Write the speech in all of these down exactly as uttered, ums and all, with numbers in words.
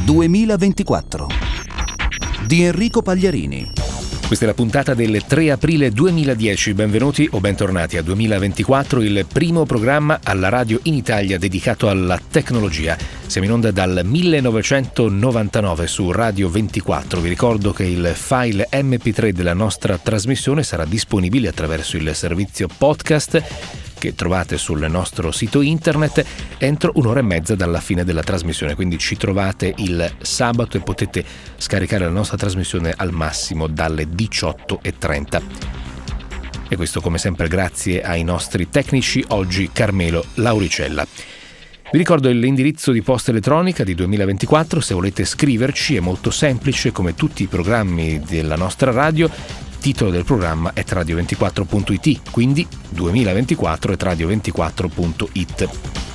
duemilaventiquattro di Enrico Pagliarini. Questa è la puntata del tre aprile duemiladieci. Benvenuti o bentornati a duemilaventiquattro, il primo programma alla radio in Italia dedicato alla tecnologia. Siamo in onda dal millenovecentonovantanove su Radio ventiquattro. Vi ricordo che il file emme pi tre della nostra trasmissione sarà disponibile attraverso il servizio podcast che trovate sul nostro sito internet entro un'ora e mezza dalla fine della trasmissione, quindi ci trovate il sabato e potete scaricare la nostra trasmissione al massimo dalle diciotto e trenta. E questo come sempre grazie ai nostri tecnici, oggi Carmelo Lauricella. Vi ricordo l'indirizzo di posta elettronica di duemilaventiquattro, se volete scriverci è molto semplice, come tutti i programmi della nostra radio. Titolo del programma è radio ventiquattro punto it, quindi duemilaventiquattro è radio ventiquattro punto it.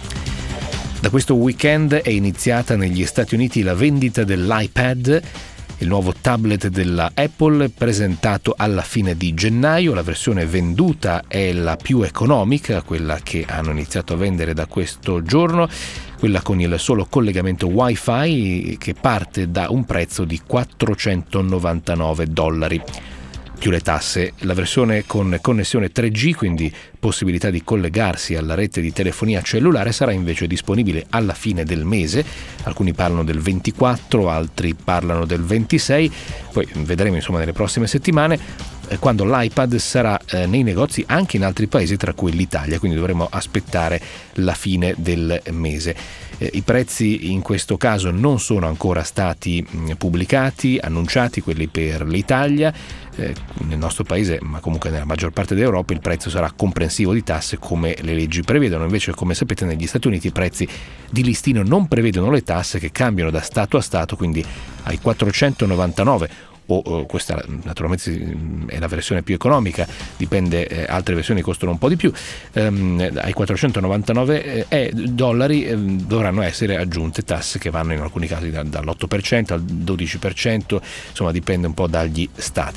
Da questo weekend è iniziata negli Stati Uniti la vendita dell'iPad, il nuovo tablet della Apple presentato alla fine di gennaio. La versione venduta è la più economica, quella che hanno iniziato a vendere da questo giorno, quella con il solo collegamento Wi-Fi, che parte da un prezzo di quattrocentonovantanove dollari. Più le tasse. La versione con connessione tre G, quindi possibilità di collegarsi alla rete di telefonia cellulare, sarà invece disponibile alla fine del mese. Alcuni parlano del ventiquattro, altri parlano del ventisei, poi vedremo insomma nelle prossime settimane eh, quando l'iPad sarà eh, nei negozi anche in altri paesi, tra cui l'Italia, quindi dovremo aspettare la fine del mese. Eh, I prezzi in questo caso non sono ancora stati mh, pubblicati, annunciati, quelli per l'Italia. Eh, nel nostro paese, ma comunque nella maggior parte d'Europa, il prezzo sarà comprensivo di tasse come le leggi prevedono. Invece, come sapete, negli Stati Uniti i prezzi di listino non prevedono le tasse, che cambiano da stato a stato, quindi ai quattrocentonovantanove o, o questa naturalmente è la versione più economica, dipende, eh, altre versioni costano un po' di più, ehm, ai quattrocentonovantanove eh, dollari eh, dovranno essere aggiunte tasse che vanno in alcuni casi da, dall'otto per cento al dodici per cento, insomma dipende un po' dagli stati.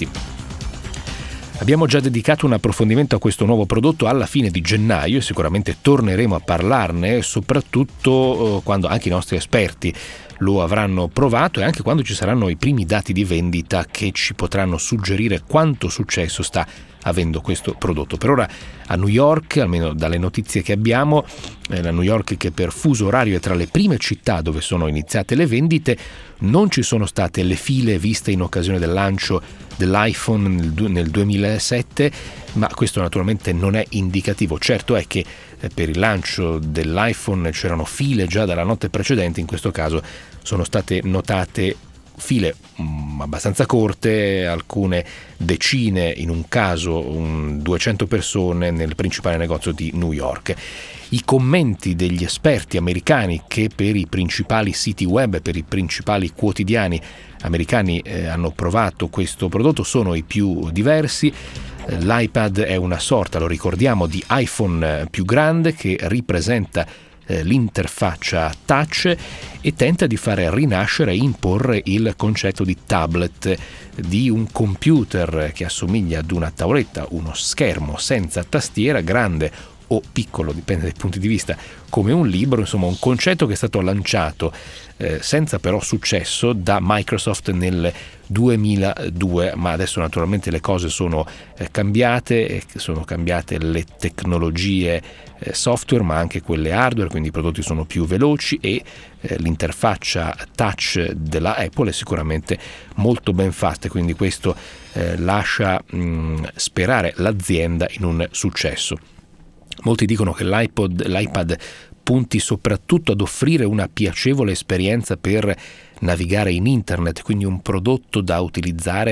Abbiamo già dedicato un approfondimento a questo nuovo prodotto alla fine di gennaio e sicuramente torneremo a parlarne, soprattutto eh, quando anche i nostri esperti lo avranno provato e anche quando ci saranno i primi dati di vendita che ci potranno suggerire quanto successo sta avendo questo prodotto. Per ora a New York, almeno dalle notizie che abbiamo, eh, la New York, che per fuso orario è tra le prime città dove sono iniziate le vendite, non ci sono state le file viste in occasione del lancio dell'iPhone nel, nel duemilasette, ma questo naturalmente non è indicativo. Certo è che eh, per il lancio dell'iPhone c'erano file già dalla notte precedente, in questo caso sono state notate file mh, abbastanza corte, alcune decine, in un caso um, duecento persone nel principale negozio di New York. I commenti degli esperti americani che per i principali siti web, per i principali quotidiani americani eh, hanno provato questo prodotto sono i più diversi. Eh, L'iPad è una sorta, lo ricordiamo, di iPhone più grande che ripresenta l'interfaccia touch e tenta di fare rinascere e imporre il concetto di tablet, di un computer che assomiglia ad una tavoletta, uno schermo senza tastiera, grande o piccolo, dipende dai punti di vista, come un libro, insomma un concetto che è stato lanciato eh, senza però successo da Microsoft nel duemiladue, ma adesso naturalmente le cose sono eh, cambiate, sono cambiate le tecnologie eh, software ma anche quelle hardware, quindi i prodotti sono più veloci e eh, l'interfaccia touch della Apple è sicuramente molto ben fatta, quindi questo eh, lascia mh, sperare l'azienda in un successo. Molti dicono che l'iPod, l'iPad punti soprattutto ad offrire una piacevole esperienza per navigare in internet, quindi un prodotto da utilizzare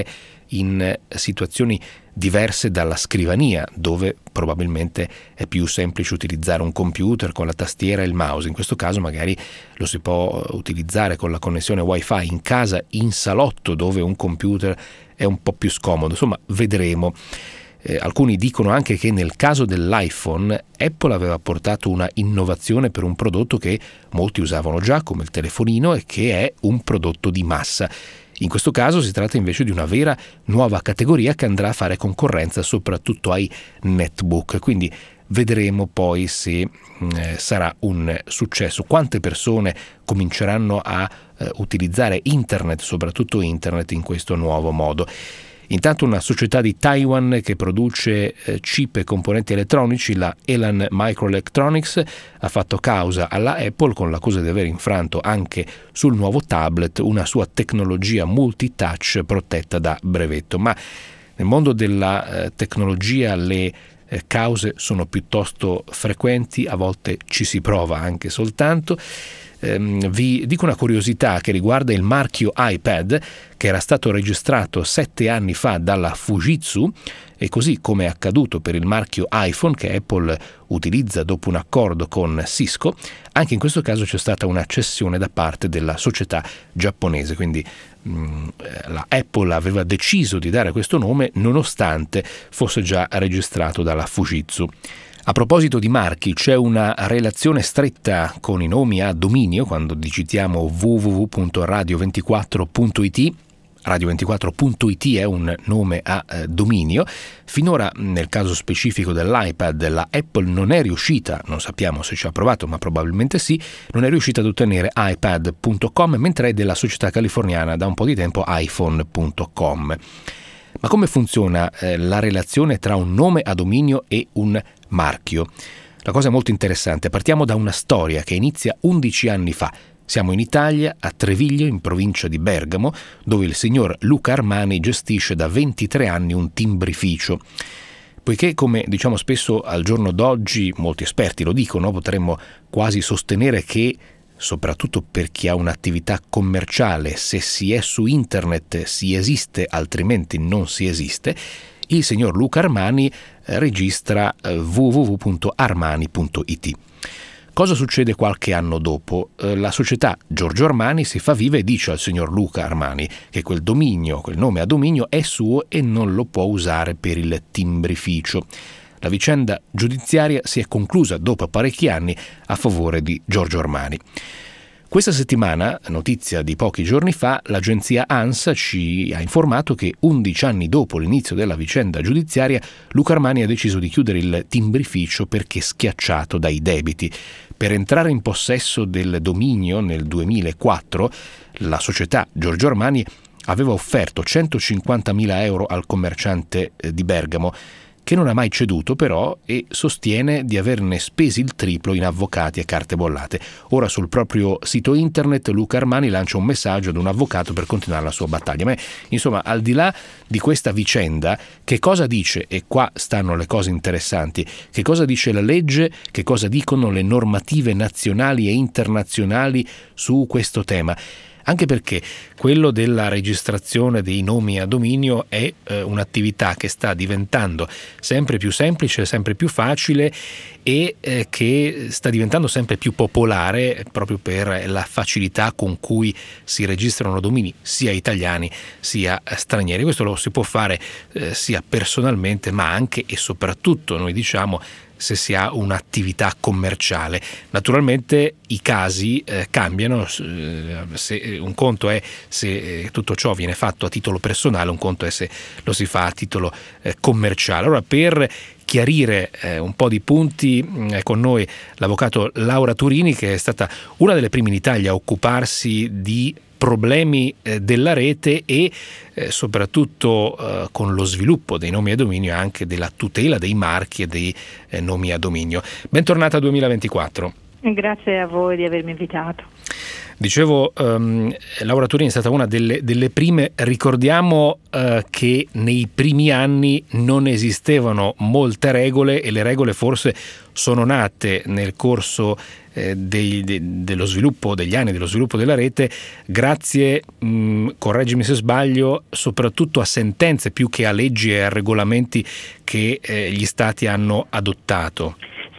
in situazioni diverse dalla scrivania, dove probabilmente è più semplice utilizzare un computer con la tastiera e il mouse. In questo caso magari lo si può utilizzare con la connessione Wi-Fi in casa, in salotto, dove un computer è un po' più scomodo. Insomma, vedremo. Eh, alcuni dicono anche che nel caso dell'iPhone Apple aveva portato una innovazione per un prodotto che molti usavano già, come il telefonino, e che è un prodotto di massa. In questo caso si tratta invece di una vera nuova categoria che andrà a fare concorrenza soprattutto ai netbook, quindi vedremo poi se eh, sarà un successo. Quante persone cominceranno a eh, utilizzare internet, soprattutto internet, in questo nuovo modo. Intanto una società di Taiwan che produce eh, chip e componenti elettronici, la Elan Microelectronics, ha fatto causa alla Apple con l'accusa di aver infranto anche sul nuovo tablet una sua tecnologia multitouch protetta da brevetto. Ma nel mondo della eh, tecnologia le eh, cause sono piuttosto frequenti, a volte ci si prova anche soltanto. Vi dico una curiosità che riguarda il marchio iPad, che era stato registrato sette anni fa dalla Fujitsu, e così come è accaduto per il marchio iPhone che Apple utilizza dopo un accordo con Cisco, anche in questo caso c'è stata una cessione da parte della società giapponese, quindi mh, la Apple aveva deciso di dare questo nome nonostante fosse già registrato dalla Fujitsu. A proposito di marchi, c'è una relazione stretta con i nomi a dominio quando digitiamo w w w punto radio ventiquattro punto i t. radio ventiquattro punto i t è un nome a eh, dominio. Finora, nel caso specifico dell'iPad, la Apple non è riuscita, non sappiamo se ci ha provato, ma probabilmente sì, non è riuscita ad ottenere iPad punto com, mentre è della società californiana da un po' di tempo iPhone punto com. Ma come funziona eh, la relazione tra un nome a dominio e un marchio? La cosa è molto interessante. Partiamo da una storia che inizia undici anni fa. Siamo in Italia, a Treviglio, in provincia di Bergamo, dove il signor Luca Armani gestisce da ventitré anni un timbrificio. Poiché, come diciamo spesso al giorno d'oggi, molti esperti lo dicono, potremmo quasi sostenere che soprattutto per chi ha un'attività commerciale, se si è su internet si esiste, altrimenti non si esiste, il signor Luca Armani eh, registra eh, w w w punto armani punto i t. Cosa succede qualche anno dopo? Eh, la società Giorgio Armani si fa viva e dice al signor Luca Armani che quel dominio, quel nome a dominio è suo e non lo può usare per il timbrificio. La vicenda giudiziaria si è conclusa dopo parecchi anni a favore di Giorgio Armani. Questa settimana, notizia di pochi giorni fa, l'agenzia ANSA ci ha informato che undici anni dopo l'inizio della vicenda giudiziaria, Luca Armani ha deciso di chiudere il timbrificio perché schiacciato dai debiti. Per entrare in possesso del dominio nel duemilaquattro, la società Giorgio Armani aveva offerto centocinquantamila euro al commerciante di Bergamo, che non ha mai ceduto però e sostiene di averne spesi il triplo in avvocati e carte bollate. Ora sul proprio sito internet Luca Armani lancia un messaggio ad un avvocato per continuare la sua battaglia. Ma insomma, al di là di questa vicenda, che cosa dice, e qua stanno le cose interessanti, che cosa dice la legge, che cosa dicono le normative nazionali e internazionali su questo tema? Anche perché quello della registrazione dei nomi a dominio è eh, un'attività che sta diventando sempre più semplice, sempre più facile e eh, che sta diventando sempre più popolare proprio per la facilità con cui si registrano domini sia italiani sia stranieri. Questo lo si può fare eh, sia personalmente ma anche e soprattutto, noi diciamo, se si ha un'attività commerciale. Naturalmente i casi eh, cambiano, eh, se, un conto è se eh, tutto ciò viene fatto a titolo personale, un conto è se lo si fa a titolo eh, commerciale. Allora, per chiarire eh, un po' di punti è con noi l'avvocato Laura Turini, che è stata una delle prime in Italia a occuparsi di problemi eh, della rete e eh, soprattutto eh, con lo sviluppo dei nomi a dominio e anche della tutela dei marchi e dei eh, nomi a dominio. Bentornata duemilaventiquattro. Grazie a voi di avermi invitato. Dicevo, um, Laura Turini è stata una delle, delle prime. Ricordiamo uh, che nei primi anni non esistevano molte regole e le regole forse sono nate nel corso eh, dei, de, dello sviluppo, degli anni dello sviluppo della rete, grazie, mh, correggimi se sbaglio, soprattutto a sentenze più che a leggi e a regolamenti che eh, gli stati hanno adottato.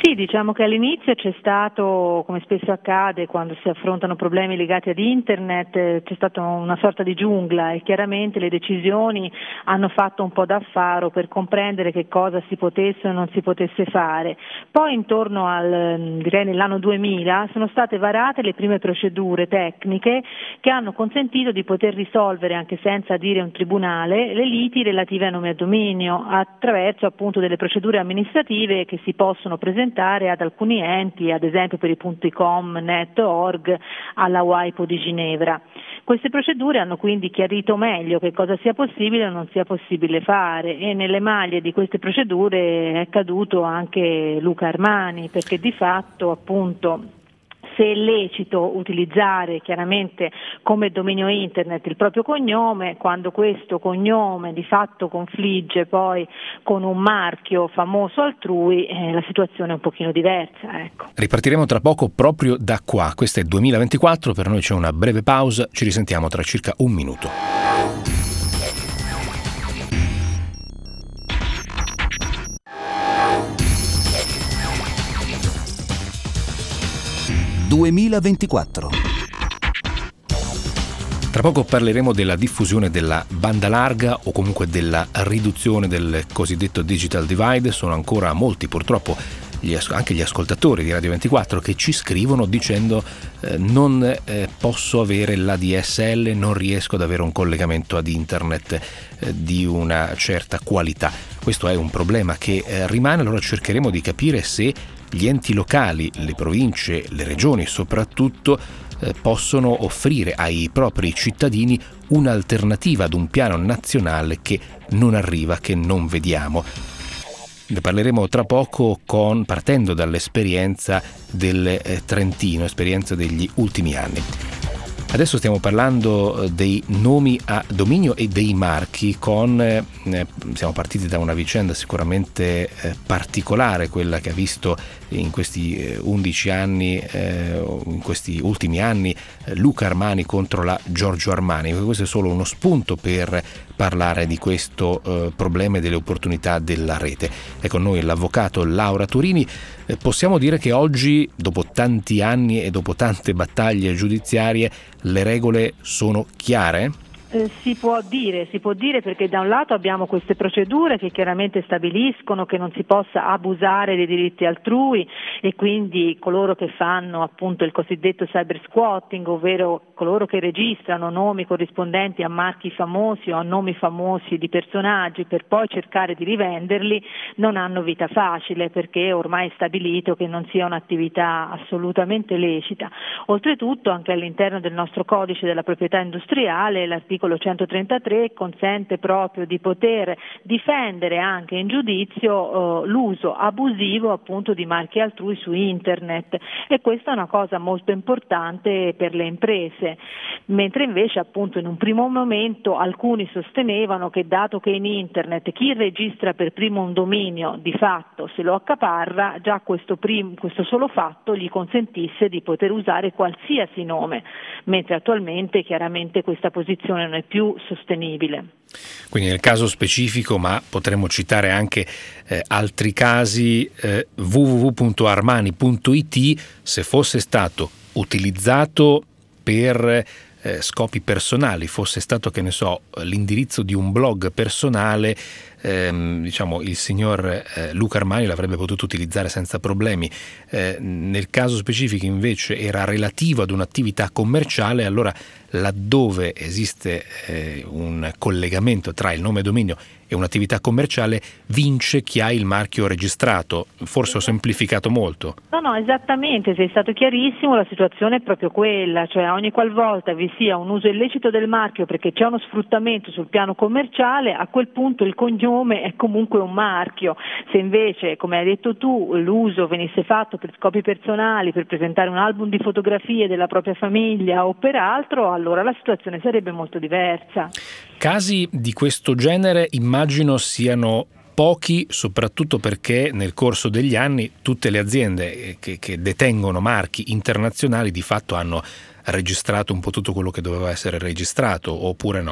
Sì, diciamo che all'inizio c'è stato, come spesso accade quando si affrontano problemi legati ad internet, eh, c'è stata una sorta di giungla e chiaramente le decisioni hanno fatto un po' da faro per comprendere che cosa si potesse o non si potesse fare. Poi intorno al, direi nell'anno duemila, sono state varate le prime procedure tecniche che hanno consentito di poter risolvere, anche senza adire un tribunale, le liti relative a nome e dominio attraverso appunto delle procedure amministrative che si possono presentare ad alcuni enti, ad esempio per i punti com, net, org, alla WIPO di Ginevra. Queste procedure hanno quindi chiarito meglio che cosa sia possibile o non sia possibile fare e nelle maglie di queste procedure è caduto anche Luca Armani, perché di fatto appunto se è lecito utilizzare chiaramente come dominio internet il proprio cognome, quando questo cognome di fatto confligge poi con un marchio famoso altrui, eh, la situazione è un pochino diversa. Ecco. Ripartiremo tra poco proprio da qua. Questo è duemilaventiquattro, per noi c'è una breve pausa, ci risentiamo tra circa un minuto. duemilaventiquattro. Tra poco parleremo della diffusione della banda larga o comunque della riduzione del cosiddetto digital divide. Sono ancora molti purtroppo gli as- anche gli ascoltatori di Radio ventiquattro che ci scrivono dicendo eh, non eh, posso avere l'A D S L, non riesco ad avere un collegamento ad internet eh, di una certa qualità. Questo è un problema che eh, rimane, allora cercheremo di capire se gli enti locali, le province, le regioni soprattutto, eh, possono offrire ai propri cittadini un'alternativa ad un piano nazionale che non arriva, che non vediamo. Ne parleremo tra poco con, partendo dall'esperienza del eh, Trentino, esperienza degli ultimi anni. Adesso stiamo parlando dei nomi a dominio e dei marchi con, eh, siamo partiti da una vicenda sicuramente eh, particolare, quella che ha visto in questi eh, undici anni, eh, in questi ultimi anni, eh, Luca Armani contro la Giorgio Armani. Questo è solo uno spunto per parlare di questo eh, problema e delle opportunità della rete. È con noi l'avvocato Laura Turini. Eh, possiamo dire che oggi, dopo tanti anni e dopo tante battaglie giudiziarie, le regole sono chiare? Eh, si può dire, si può dire perché da un lato abbiamo queste procedure che chiaramente stabiliscono che non si possa abusare dei diritti altrui e quindi coloro che fanno appunto il cosiddetto cyber squatting, ovvero coloro che registrano nomi corrispondenti a marchi famosi o a nomi famosi di personaggi per poi cercare di rivenderli, non hanno vita facile perché ormai è stabilito che non sia un'attività assolutamente lecita. Oltretutto anche all'interno del nostro codice della proprietà industriale l'articolo L'articolo centotrentatré consente proprio di poter difendere anche in giudizio eh, l'uso abusivo appunto di marchi altrui su internet e questa è una cosa molto importante per le imprese, mentre invece appunto in un primo momento alcuni sostenevano che dato che in internet chi registra per primo un dominio di fatto se lo accaparra, già questo, prim- questo solo fatto gli consentisse di poter usare qualsiasi nome, mentre attualmente chiaramente questa posizione non è più sostenibile. Quindi nel caso specifico, ma potremmo citare anche eh, altri casi, eh, w w w punto armani punto i t, se fosse stato utilizzato per eh, scopi personali, fosse stato, che ne so, l'indirizzo di un blog personale, ehm, diciamo il signor eh, Luca Armani l'avrebbe potuto utilizzare senza problemi. Eh, nel caso specifico invece era relativo ad un'attività commerciale, allora laddove esiste eh, un collegamento tra il nome e dominio e un'attività commerciale vince chi ha il marchio registrato. Forse ho semplificato molto. No, no, esattamente, sei stato chiarissimo, la situazione è proprio quella, cioè ogni qualvolta vi sia un uso illecito del marchio perché c'è uno sfruttamento sul piano commerciale, a quel punto il cognome è comunque un marchio. Se invece, come hai detto tu, l'uso venisse fatto per scopi personali, per presentare un album di fotografie della propria famiglia o per altro, allora la situazione sarebbe molto diversa. Casi di questo genere immagino siano pochi, soprattutto perché nel corso degli anni tutte le aziende che, che detengono marchi internazionali di fatto hanno registrato un po' tutto quello che doveva essere registrato, oppure no?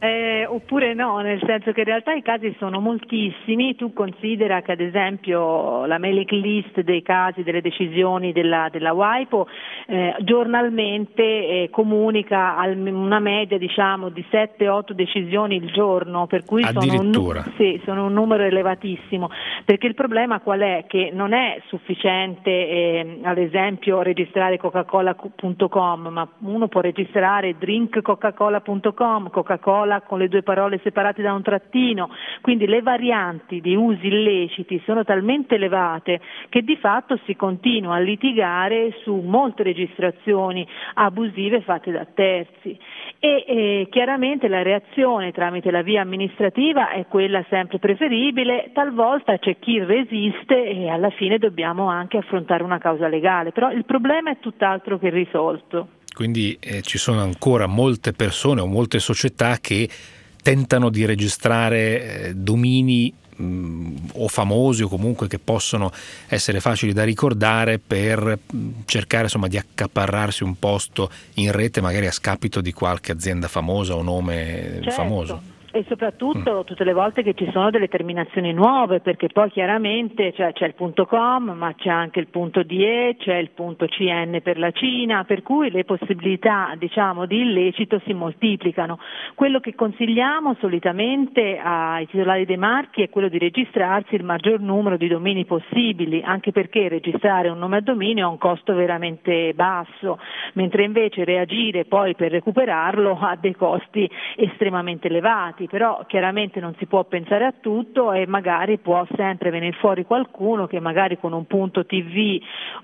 Eh, oppure no, nel senso che in realtà i casi sono moltissimi. Tu considera che ad esempio la mailing list dei casi, delle decisioni della, della WIPO eh, giornalmente eh, comunica al, una media diciamo di sette otto decisioni il giorno, per cui sono un, sì, sono un numero elevatissimo, perché il problema qual è? Che non è sufficiente eh, ad esempio registrare coca cola punto com, ma uno può registrare drink coca cola punto com, Coca-Cola con le due parole separate da un trattino, quindi le varianti di usi illeciti sono talmente elevate che di fatto si continua a litigare su molte registrazioni abusive fatte da terzi e eh, chiaramente la reazione tramite la via amministrativa è quella sempre preferibile. Talvolta c'è chi resiste e alla fine dobbiamo anche affrontare una causa legale, però il problema è tutt'altro che risolto. Quindi eh, ci sono ancora molte persone o molte società che tentano di registrare eh, domini mh, o famosi o comunque che possono essere facili da ricordare per mh, cercare insomma di accaparrarsi un posto in rete magari a scapito di qualche azienda famosa o nome certo. famoso. E soprattutto tutte le volte che ci sono delle terminazioni nuove, perché poi chiaramente cioè, c'è il punto .com, ma c'è anche il punto .d e, c'è il punto .c n per la Cina, per cui le possibilità diciamo di illecito si moltiplicano. Quello che consigliamo solitamente ai titolari dei marchi è quello di registrarsi il maggior numero di domini possibili, anche perché registrare un nome a dominio ha un costo veramente basso, mentre invece reagire poi per recuperarlo ha dei costi estremamente elevati. Però chiaramente non si può pensare a tutto e magari può sempre venire fuori qualcuno che magari con un punto tivù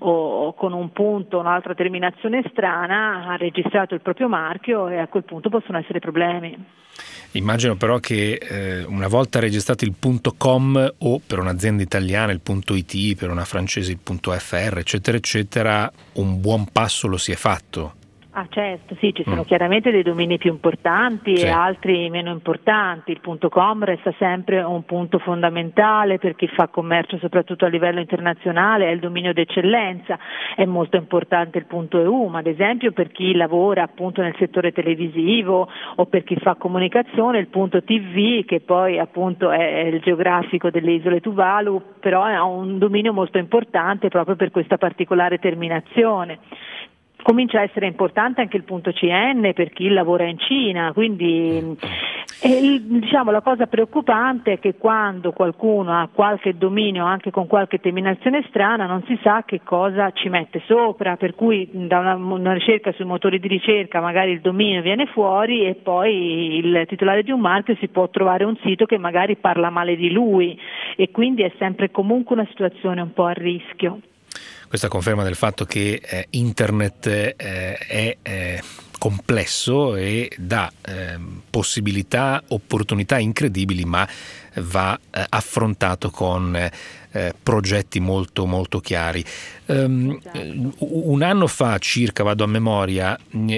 o con un punto, un'altra terminazione strana ha registrato il proprio marchio e a quel punto possono essere problemi. Immagino però che eh, una volta registrato il punto .com o per un'azienda italiana il punto .it, per una francese il punto .f r, eccetera eccetera, un buon passo lo si è fatto. Ah certo, sì, ci sono mm. chiaramente dei domini più importanti sì. e altri meno importanti. Il punto .com resta sempre un punto fondamentale per chi fa commercio soprattutto a livello internazionale, è il dominio d'eccellenza. È molto importante il punto .e u, ma ad esempio per chi lavora appunto nel settore televisivo o per chi fa comunicazione il punto .tv, che poi appunto è il geografico delle isole Tuvalu, però è un dominio molto importante proprio per questa particolare terminazione. Comincia a essere importante anche il punto C N per chi lavora in Cina, quindi e, diciamo la cosa preoccupante è che quando qualcuno ha qualche dominio anche con qualche terminazione strana non si sa che cosa ci mette sopra, per cui da una, una ricerca sui motori di ricerca magari il dominio viene fuori e poi il titolare di un marchio si può trovare un sito che magari parla male di lui e quindi è sempre comunque una situazione un po' a rischio. Questa conferma del fatto che eh, internet eh, è eh, complesso e dà eh, possibilità, opportunità incredibili, ma va eh, affrontato con eh, progetti molto molto chiari. Um, esatto. Un anno fa circa, vado a memoria,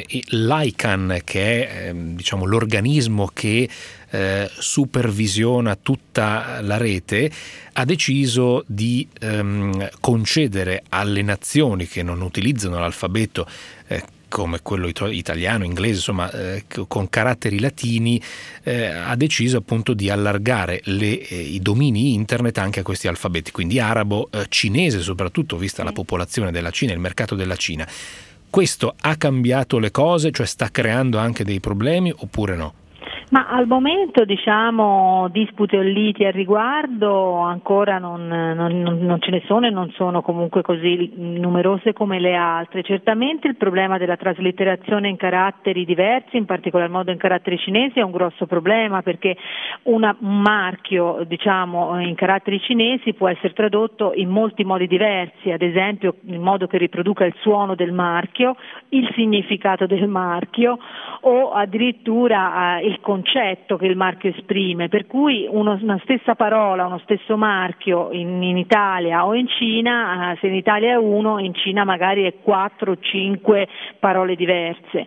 l'I C A N, che è eh, diciamo l'organismo che eh, supervisiona tutta la rete, ha deciso di ehm, concedere alle nazioni che non utilizzano l'alfabeto eh, come quello italiano, inglese, insomma eh, con caratteri latini, eh, ha deciso appunto di allargare le, eh, i domini internet anche a questi alfabeti, quindi arabo, eh, cinese soprattutto, vista la popolazione della Cina e il mercato della Cina. Questo ha cambiato le cose, cioè sta creando anche dei problemi oppure no? Ma al momento diciamo dispute o liti al riguardo ancora non, non, non ce ne sono e non sono comunque così numerose come le altre. Certamente il problema della traslitterazione in caratteri diversi, in particolar modo in caratteri cinesi, è un grosso problema perché una, un marchio diciamo in caratteri cinesi può essere tradotto in molti modi diversi, ad esempio in modo che riproduca il suono del marchio, il significato del marchio o addirittura eh, il concetto che il marchio esprime, per cui uno, una stessa parola, uno stesso marchio in, in Italia o in Cina, eh, se in Italia è uno, in Cina magari è quattro o cinque parole diverse.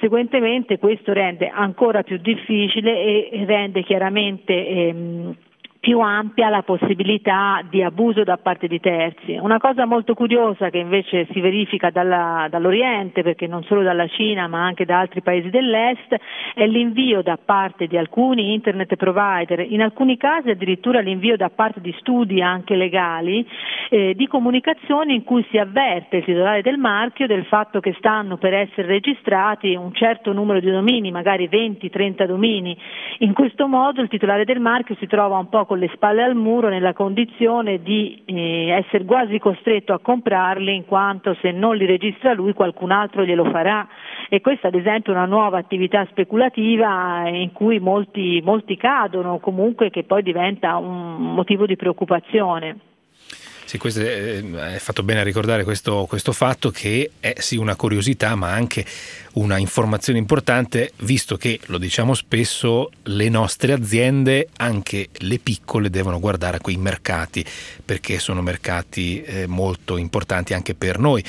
Conseguentemente questo rende ancora più difficile e rende chiaramente ehm, più ampia la possibilità di abuso da parte di terzi. Una cosa molto curiosa che invece si verifica dalla, dall'Oriente, perché non solo dalla Cina ma anche da altri paesi dell'Est, è l'invio da parte di alcuni internet provider, in alcuni casi addirittura l'invio da parte di studi anche legali, eh, di comunicazioni in cui si avverte il titolare del marchio del fatto che stanno per essere registrati un certo numero di domini, magari venti trenta domini. In questo modo il titolare del marchio si trova un po' con le spalle al muro, nella condizione di eh, essere quasi costretto a comprarli, in quanto se non li registra lui qualcun altro glielo farà, e questa ad esempio è una nuova attività speculativa in cui molti, molti cadono, comunque che poi diventa un motivo di preoccupazione. Sì, questo è, è fatto bene a ricordare questo, questo fatto, che è sì una curiosità ma anche una informazione importante, visto che, lo diciamo spesso, le nostre aziende, anche le piccole, devono guardare a quei mercati, perché sono mercati eh, molto importanti anche per noi.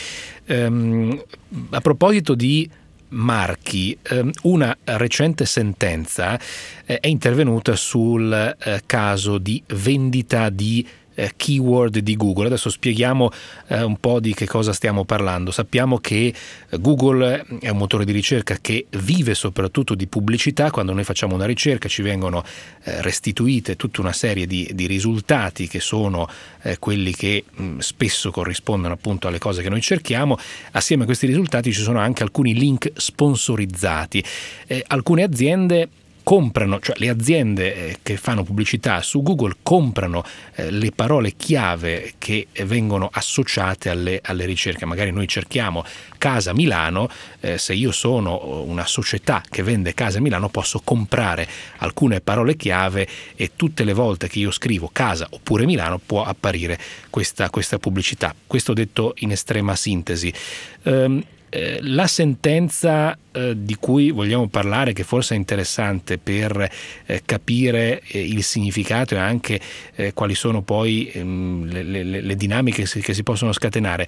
Ehm, a proposito di marchi, ehm, una recente sentenza eh, è intervenuta sul eh, caso di vendita di keyword di Google. Adesso spieghiamo eh, un po' di che cosa stiamo parlando. Sappiamo che Google è un motore di ricerca che vive soprattutto di pubblicità. Quando noi facciamo una ricerca ci vengono eh, restituite tutta una serie di, di risultati che sono eh, quelli che mh, spesso corrispondono appunto alle cose che noi cerchiamo. Assieme a questi risultati ci sono anche alcuni link sponsorizzati. Eh, alcune aziende comprano, cioè le aziende eh, che fanno pubblicità su Google comprano eh, le parole chiave che vengono associate alle, alle ricerche. Magari noi cerchiamo casa Milano, eh, se io sono una società che vende casa Milano posso comprare alcune parole chiave e tutte le volte che io scrivo casa oppure Milano può apparire questa, questa pubblicità. Questo detto in estrema sintesi. Um, Eh, la sentenza eh, di cui vogliamo parlare, che forse è interessante per eh, capire eh, il significato e anche eh, quali sono poi ehm, le, le, le dinamiche che si, che si possono scatenare,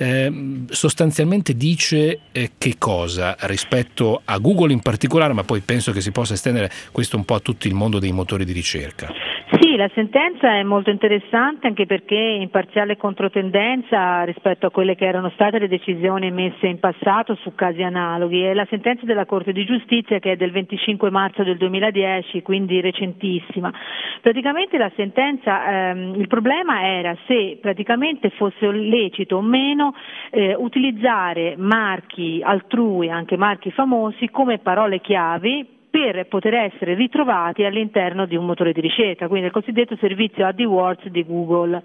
eh, sostanzialmente dice eh, che cosa rispetto a Google in particolare, ma poi penso che si possa estendere questo un po' a tutto il mondo dei motori di ricerca. Sì, la sentenza è molto interessante anche perché è in parziale controtendenza rispetto a quelle che erano state le decisioni emesse in passato su casi analoghi. È la sentenza della Corte di Giustizia, che è del venticinque marzo del duemiladieci, quindi recentissima. Praticamente la sentenza, ehm, il problema era se praticamente fosse lecito o meno eh, utilizzare marchi altrui, anche marchi famosi, come parole chiavi per poter essere ritrovati all'interno di un motore di ricerca, quindi il cosiddetto servizio AdWords di Google.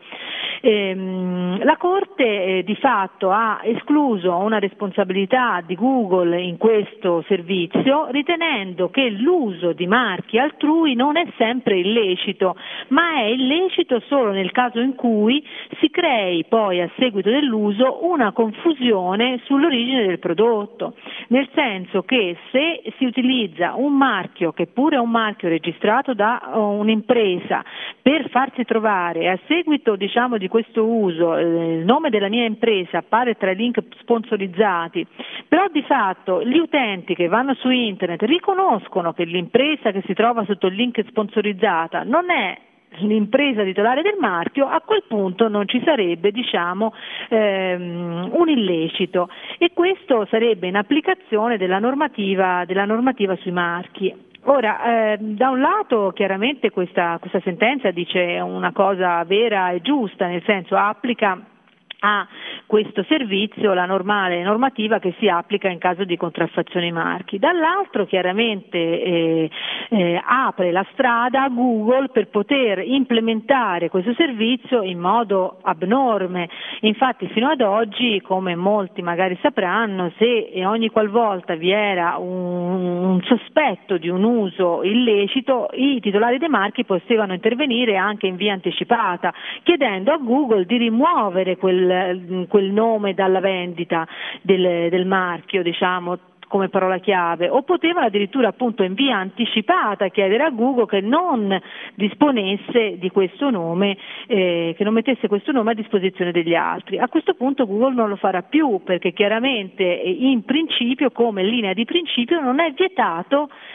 Ehm, la Corte eh, di fatto ha escluso una responsabilità di Google in questo servizio, ritenendo che l'uso di marchi altrui non è sempre illecito, ma è illecito solo nel caso in cui si crei poi a seguito dell'uso una confusione sull'origine del prodotto, nel senso che se si utilizza un marchio che pure è un marchio registrato da un'impresa per farsi trovare, a seguito diciamo di questo uso eh, il nome della mia impresa appare tra i link sponsorizzati, però di fatto gli utenti che vanno su internet riconoscono che l'impresa che si trova sotto il link sponsorizzata non è l'impresa titolare del marchio, a quel punto non ci sarebbe diciamo ehm, un illecito, e questo sarebbe in applicazione della normativa della normativa sui marchi. Ora, eh, da un lato chiaramente questa, questa sentenza dice una cosa vera e giusta, nel senso applica a questo servizio la normale normativa che si applica in caso di contraffazione marchi. Dall'altro chiaramente eh, eh, apre la strada a Google per poter implementare questo servizio in modo abnorme. Infatti fino ad oggi, come molti magari sapranno, se e ogni qualvolta vi era un, un sospetto di un uso illecito, i titolari dei marchi potevano intervenire anche in via anticipata, chiedendo a Google di rimuovere quel quel nome dalla vendita del, del marchio, diciamo, come parola chiave, o potevano addirittura appunto in via anticipata chiedere a Google che non disponesse di questo nome, eh, che non mettesse questo nome a disposizione degli altri. A questo punto Google non lo farà più, perché chiaramente in principio, come linea di principio, non è vietato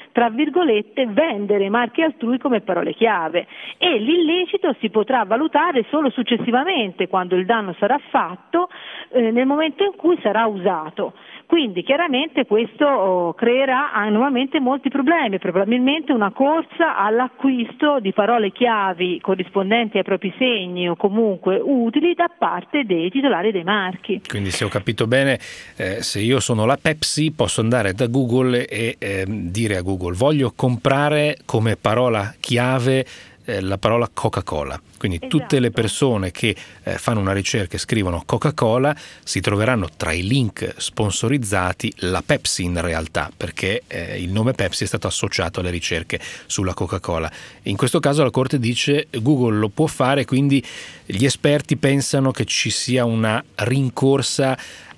tra virgolette, vendere marchi altrui come parole chiave, e l'illecito si potrà valutare solo successivamente, quando il danno sarà fatto, eh, nel momento in cui sarà usato. Quindi chiaramente questo oh, creerà ah, nuovamente molti problemi, probabilmente una corsa all'acquisto di parole chiavi corrispondenti ai propri segni o comunque utili da parte dei titolari dei marchi. Quindi, se ho capito bene, eh, se io sono la Pepsi posso andare da Google e eh, dire a Google: voglio comprare come parola chiave eh, la parola Coca-Cola. Quindi esatto. Tutte le persone che eh, fanno una ricerca e scrivono Coca-Cola si troveranno tra i link sponsorizzati la Pepsi, in realtà, perché eh, il nome Pepsi è stato associato alle ricerche sulla Coca-Cola. In questo caso la Corte dice Google lo può fare, quindi gli esperti pensano che ci sia una rincorsa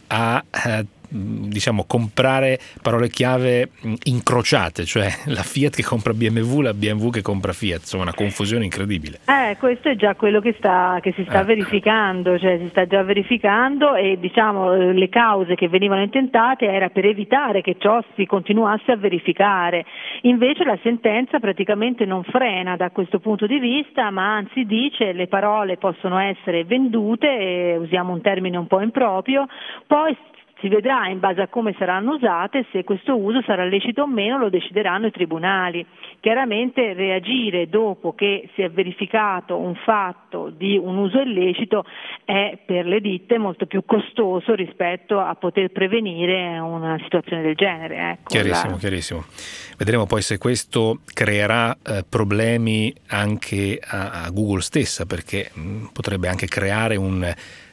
a eh, diciamo comprare parole chiave incrociate, cioè la Fiat che compra B M W, la B M W che compra Fiat, insomma una confusione incredibile. Eh, questo è già quello che sta che si sta eh. verificando, cioè si sta già verificando, e diciamo le cause che venivano intentate era per evitare che ciò si continuasse a verificare. Invece la sentenza praticamente non frena da questo punto di vista, ma anzi dice le parole possono essere vendute, e usiamo un termine un po' improprio, poi si vedrà in base a come saranno usate, se questo uso sarà lecito o meno lo decideranno i tribunali. Chiaramente reagire dopo che si è verificato un fatto di un uso illecito è per le ditte molto più costoso rispetto a poter prevenire una situazione del genere. Ecco, chiarissimo, la... chiarissimo. Vedremo poi se questo creerà eh, problemi anche a, a Google stessa, perché mh, potrebbe anche creare un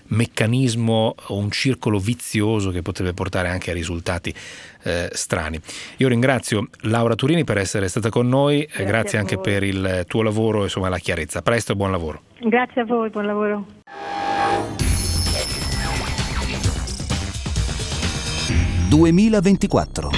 meccanismo o un circolo vizioso che potrebbe portare anche a risultati eh, strani. Io ringrazio Laura Turini per essere stata con noi, grazie, grazie anche per il tuo lavoro e insomma la chiarezza. Presto e buon lavoro. Grazie a voi, buon lavoro. duemilaventiquattro.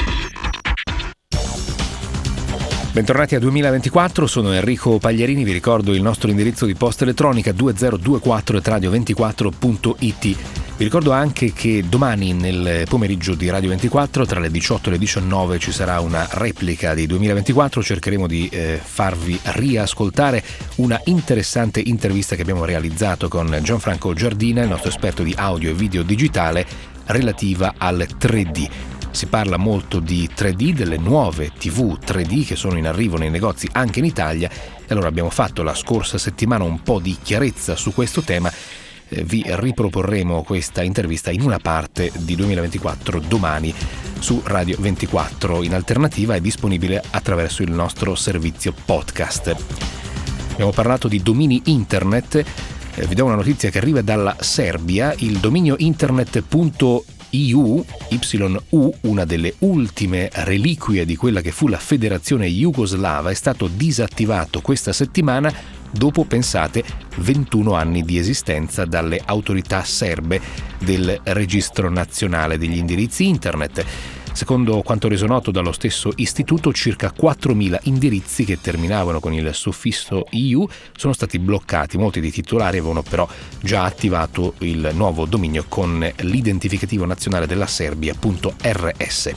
Bentornati a duemilaventiquattro, sono Enrico Pagliarini, vi ricordo il nostro indirizzo di posta elettronica duemilaventuquattro at radio ventiquattro punto it. Vi ricordo anche che domani nel pomeriggio di Radio ventiquattro tra le diciotto e le diciannove ci sarà una replica di duemilaventiquattro, cercheremo di eh, farvi riascoltare una interessante intervista che abbiamo realizzato con Gianfranco Giardina, il nostro esperto di audio e video digitale, relativa al tre D. Si parla molto di tre D, delle nuove tivù tre D che sono in arrivo nei negozi anche in Italia, e allora abbiamo fatto la scorsa settimana un po' di chiarezza su questo tema. Eh, vi riproporremo questa intervista in una parte di duemilaventiquattro domani su Radio ventiquattro. In alternativa è disponibile attraverso il nostro servizio podcast. Abbiamo parlato di domini internet, eh, vi do una notizia che arriva dalla Serbia. Il dominio internet punto I U, Y U, una delle ultime reliquie di quella che fu la Federazione Jugoslava, è stato disattivato questa settimana dopo, pensate, ventuno anni di esistenza dalle autorità serbe del Registro Nazionale degli Indirizzi Internet. Secondo quanto reso noto dallo stesso istituto, circa quattromila indirizzi che terminavano con il suffisso I U sono stati bloccati. Molti dei titolari avevano però già attivato il nuovo dominio con l'identificativo nazionale della Serbia .rs.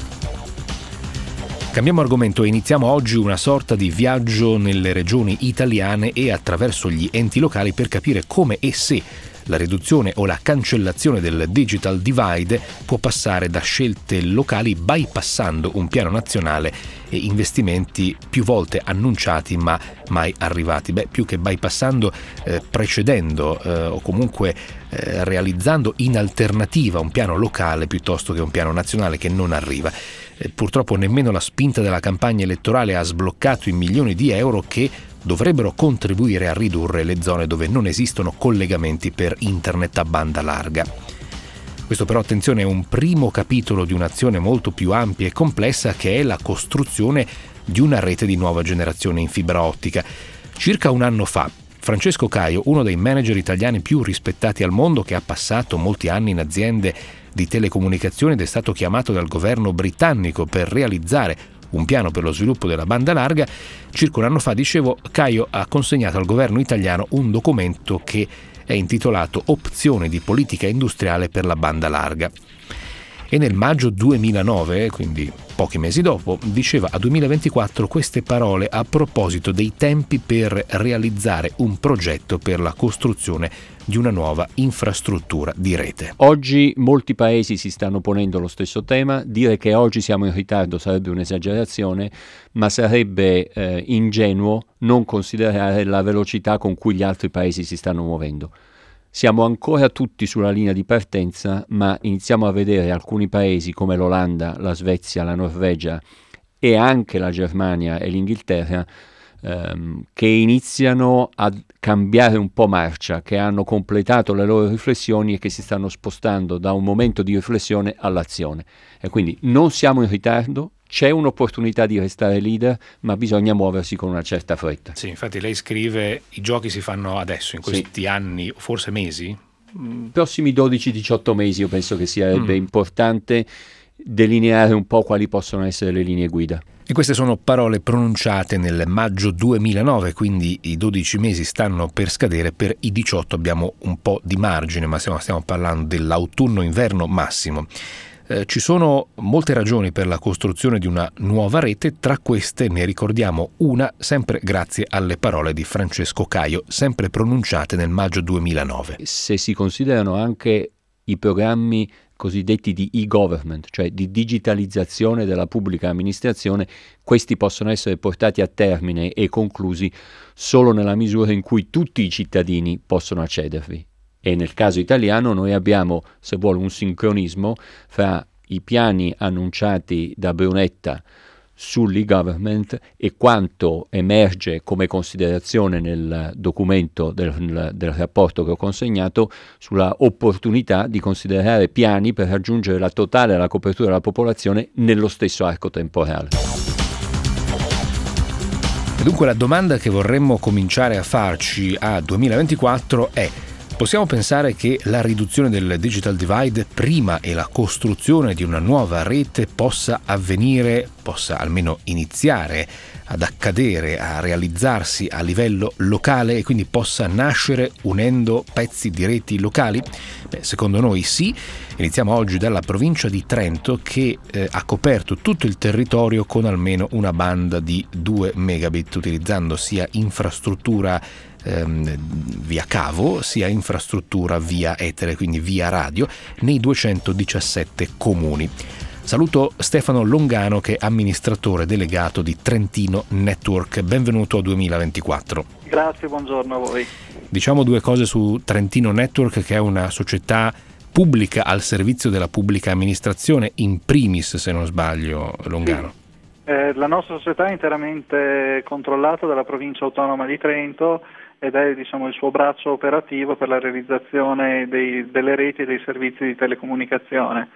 Cambiamo argomento e iniziamo oggi una sorta di viaggio nelle regioni italiane e attraverso gli enti locali per capire come e se la riduzione o la cancellazione del digital divide può passare da scelte locali bypassando un piano nazionale e investimenti più volte annunciati ma mai arrivati. Beh, più che bypassando, eh, precedendo eh, o comunque eh, realizzando in alternativa un piano locale piuttosto che un piano nazionale che non arriva. Eh, purtroppo nemmeno la spinta della campagna elettorale ha sbloccato i milioni di euro che dovrebbero contribuire a ridurre le zone dove non esistono collegamenti per internet a banda larga. Questo però, attenzione, è un primo capitolo di un'azione molto più ampia e complessa che è la costruzione di una rete di nuova generazione in fibra ottica. Circa un anno fa, Francesco Caio, uno dei manager italiani più rispettati al mondo, che ha passato molti anni in aziende di telecomunicazioni ed è stato chiamato dal governo britannico per realizzare un piano per lo sviluppo della banda larga, circa un anno fa, dicevo, Caio ha consegnato al governo italiano un documento che è intitolato Opzione di politica industriale per la banda larga. e nel maggio duemilanove, quindi pochi mesi dopo, diceva a duemilaventiquattro queste parole a proposito dei tempi per realizzare un progetto per la costruzione di una nuova infrastruttura di rete. Oggi molti paesi si stanno ponendo lo stesso tema. Dire che oggi siamo in ritardo sarebbe un'esagerazione, ma sarebbe eh, ingenuo non considerare la velocità con cui gli altri paesi si stanno muovendo. Siamo ancora tutti sulla linea di partenza, ma iniziamo a vedere alcuni paesi come l'Olanda, la Svezia, la Norvegia e anche la Germania e l'Inghilterra ehm, che iniziano a cambiare un po' marcia, che hanno completato le loro riflessioni e che si stanno spostando da un momento di riflessione all'azione. E quindi non siamo in ritardo. C'è un'opportunità di restare leader, ma bisogna muoversi con una certa fretta. Sì, infatti lei scrive i giochi si fanno adesso, in questi sì. anni, forse mesi? Mm. Prossimi dodici diciotto mesi io penso che sarebbe mm. importante delineare un po' quali possono essere le linee guida. E queste sono parole pronunciate nel maggio duemilanove, quindi i dodici mesi stanno per scadere, per i diciotto abbiamo un po' di margine, ma stiamo, stiamo parlando dell'autunno-inverno massimo. Eh, ci sono molte ragioni per la costruzione di una nuova rete, tra queste ne ricordiamo una sempre grazie alle parole di Francesco Caio, sempre pronunciate nel maggio duemilanove. Se si considerano anche i programmi cosiddetti di e-government, cioè di digitalizzazione della pubblica amministrazione, questi possono essere portati a termine e conclusi solo nella misura in cui tutti i cittadini possono accedervi. E nel caso italiano noi abbiamo, se vuole, un sincronismo fra i piani annunciati da Brunetta sull'e-government e quanto emerge come considerazione nel documento del, del rapporto che ho consegnato sulla opportunità di considerare piani per raggiungere la totale la copertura della popolazione nello stesso arco temporale. Dunque la domanda che vorremmo cominciare a farci a duemilaventiquattro è: possiamo pensare che la riduzione del digital divide prima e la costruzione di una nuova rete possa avvenire, possa almeno iniziare ad accadere, a realizzarsi a livello locale e quindi possa nascere unendo pezzi di reti locali? Beh, secondo noi sì. Iniziamo oggi dalla provincia di Trento che eh, ha coperto tutto il territorio con almeno una banda di due megabit, utilizzando sia infrastruttura ehm, via cavo sia infrastruttura via etere, quindi via radio, nei duecentodiciassette comuni. Saluto Stefano Longano, che è amministratore delegato di Trentino Network. Benvenuto a duemilaventiquattro. Grazie, buongiorno a voi. Diciamo due cose su Trentino Network, che è una società pubblica al servizio della pubblica amministrazione, in primis, se non sbaglio, Longano. Sì. Eh, la nostra società è interamente controllata dalla provincia autonoma di Trento ed è, diciamo, il suo braccio operativo per la realizzazione dei, delle reti e dei servizi di telecomunicazione.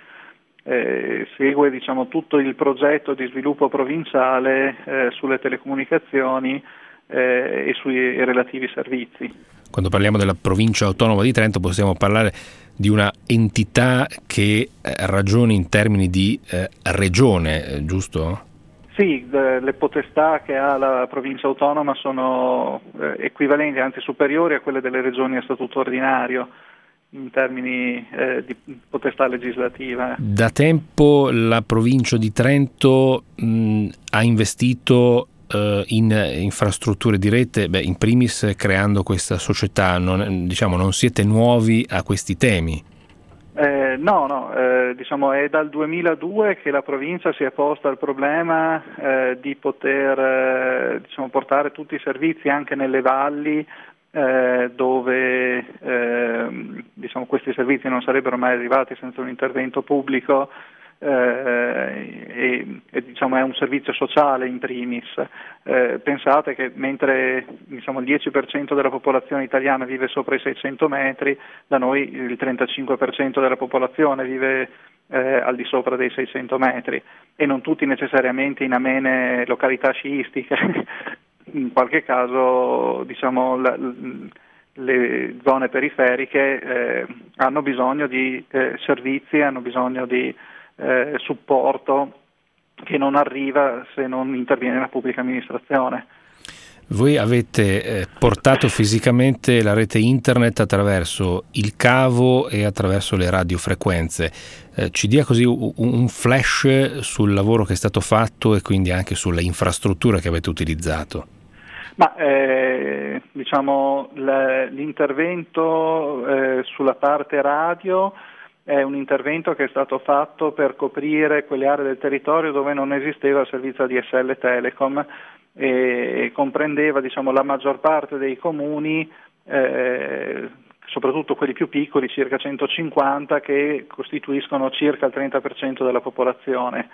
Eh, segue, diciamo, tutto il progetto di sviluppo provinciale eh, sulle telecomunicazioni eh, e sui relativi servizi. Quando parliamo della provincia autonoma di Trento possiamo parlare di una entità che eh, ragioni in termini di eh, regione, eh, giusto? Sì, de, le potestà che ha la provincia autonoma sono eh, equivalenti, anzi superiori a quelle delle regioni a statuto ordinario in termini eh, di potestà legislativa. Da tempo la provincia di Trento mh, ha investito uh, in infrastrutture di rete, beh, in primis creando questa società. Non, diciamo, non siete nuovi a questi temi? Eh, no, no, eh, diciamo è dal duemiladue che la provincia si è posta il problema eh, di poter eh, diciamo, portare tutti i servizi anche nelle valli Eh, dove eh, diciamo, questi servizi non sarebbero mai arrivati senza un intervento pubblico eh, e, e diciamo, è un servizio sociale in primis. Eh, pensate che mentre diciamo, il dieci per cento della popolazione italiana vive sopra i seicento metri, da noi il trentacinque per cento della popolazione vive eh, al di sopra dei seicento metri e non tutti necessariamente in amene località sciistiche. In qualche caso, diciamo, la, le zone periferiche eh, hanno bisogno di eh, servizi, hanno bisogno di eh, supporto che non arriva se non interviene la pubblica amministrazione. Voi avete eh, portato fisicamente la rete internet attraverso il cavo e attraverso le radiofrequenze. Eh, ci dia così un, un flash sul lavoro che è stato fatto e quindi anche sulle infrastrutture che avete utilizzato. Ma eh, diciamo l- l'intervento eh, sulla parte radio è un intervento che è stato fatto per coprire quelle aree del territorio dove non esisteva il servizio A D S L Telecom e comprendeva, diciamo, la maggior parte dei comuni, eh, soprattutto quelli più piccoli, circa centocinquanta, che costituiscono circa il trenta per cento della popolazione.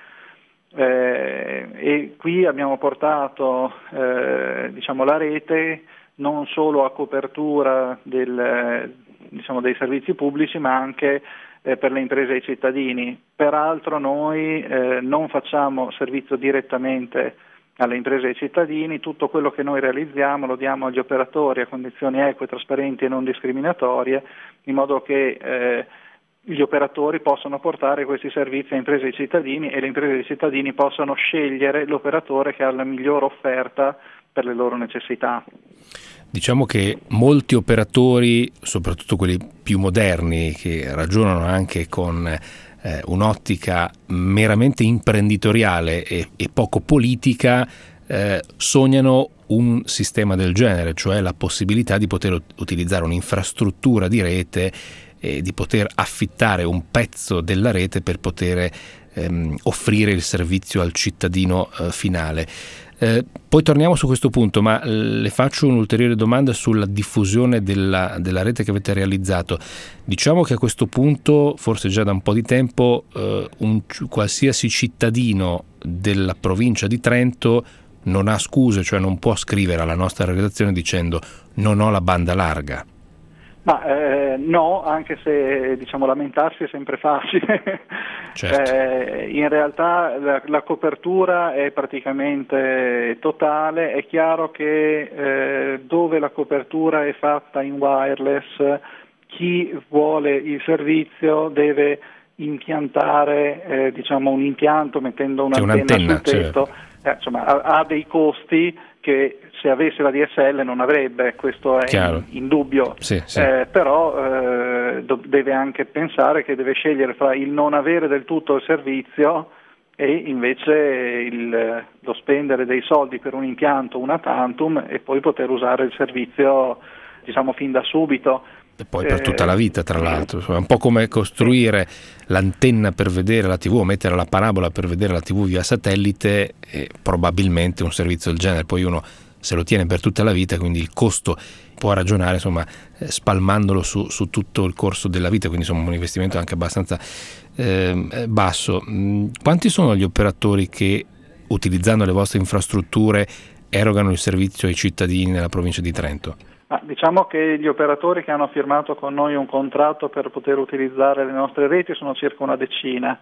Eh, e qui abbiamo portato eh, diciamo, la rete non solo a copertura del, diciamo, dei servizi pubblici, ma anche eh, per le imprese e i cittadini. Peraltro noi eh, non facciamo servizio direttamente alle imprese e ai cittadini, tutto quello che noi realizziamo lo diamo agli operatori a condizioni eque, trasparenti e non discriminatorie, in modo che eh, gli operatori possano portare questi servizi a imprese e cittadini e le imprese e i cittadini possano scegliere l'operatore che ha la migliore offerta per le loro necessità. Diciamo che molti operatori, soprattutto quelli più moderni, che ragionano anche con eh, un'ottica meramente imprenditoriale e, e poco politica, eh, sognano un sistema del genere, cioè la possibilità di poter utilizzare un'infrastruttura di rete e di poter affittare un pezzo della rete per poter ehm, offrire il servizio al cittadino eh, finale. Eh, poi torniamo su questo punto, ma le faccio un'ulteriore domanda sulla diffusione della, della rete che avete realizzato. Diciamo che a questo punto, forse già da un po' di tempo, eh, un qualsiasi cittadino della provincia di Trento non ha scuse, cioè non può scrivere alla nostra redazione dicendo non ho la banda larga. Ma eh, no, anche se diciamo lamentarsi è sempre facile. Certo. eh, in realtà la, la copertura è praticamente totale. È chiaro che eh, dove la copertura è fatta in wireless, chi vuole il servizio deve impiantare eh, diciamo un impianto mettendo un'antenna, un'antenna sul tetto. Certo. Eh, insomma, ha, ha dei costi che se avesse la D S L non avrebbe, questo è in, in dubbio, sì, sì. Eh, però eh, do, deve anche pensare che deve scegliere fra il non avere del tutto il servizio e invece il, lo spendere dei soldi per un impianto una tantum e poi poter usare il servizio diciamo fin da subito. E poi per tutta la vita, tra l'altro, è un po' come costruire l'antenna per vedere la tivù o mettere la parabola per vedere la tivù via satellite, e probabilmente un servizio del genere poi uno se lo tiene per tutta la vita, quindi il costo può ragionare insomma spalmandolo su, su tutto il corso della vita, quindi insomma un investimento anche abbastanza eh, basso. Quanti sono gli operatori che utilizzando le vostre infrastrutture erogano il servizio ai cittadini nella provincia di Trento? Ah, diciamo che gli operatori che hanno firmato con noi un contratto per poter utilizzare le nostre reti sono circa una decina,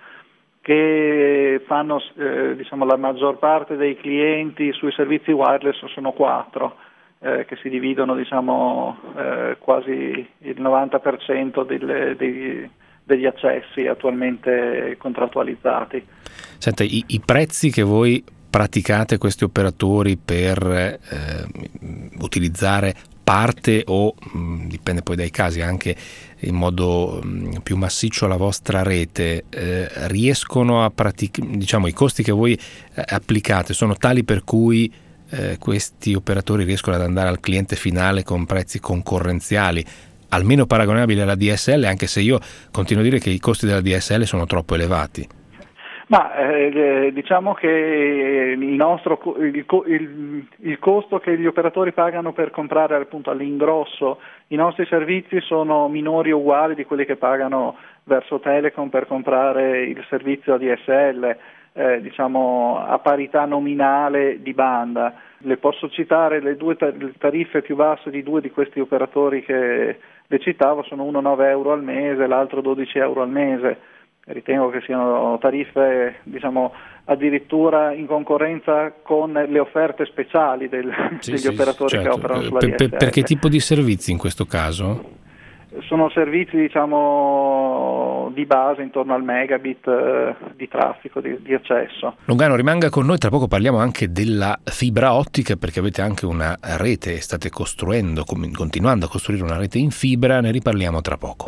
che fanno eh, diciamo la maggior parte dei clienti sui servizi wireless sono quattro, eh, che si dividono diciamo eh, quasi il novanta per cento delle, dei, degli accessi attualmente contrattualizzati. Senta, i, i prezzi che voi praticate questi operatori per eh, utilizzare parte o mh, dipende poi dai casi anche in modo mh, più massiccio la vostra rete, eh, riescono a praticare, diciamo i costi che voi eh, applicate sono tali per cui eh, questi operatori riescono ad andare al cliente finale con prezzi concorrenziali almeno paragonabili alla D S L, anche se io continuo a dire che i costi della D S L sono troppo elevati. Ma eh, diciamo che il nostro il, il, il costo che gli operatori pagano per comprare appunto all'ingrosso i nostri servizi sono minori o uguali di quelli che pagano verso Telecom per comprare il servizio A D S L, eh, diciamo a parità nominale di banda. Le posso citare le due tariffe più basse di due di questi operatori che le citavo, sono uno nove euro al mese, l'altro dodici euro al mese. Ritengo che siano tariffe diciamo addirittura in concorrenza con le offerte speciali del, sì, degli sì, operatori certo. che operano sulla per, D S L. Per che tipo di servizi in questo caso? sono servizi diciamo di base intorno al megabit eh, di traffico, di, di accesso. Longano, rimanga con noi, tra poco parliamo anche della fibra ottica, perché avete anche una rete, state costruendo, continuando a costruire una rete in fibra, ne riparliamo tra poco.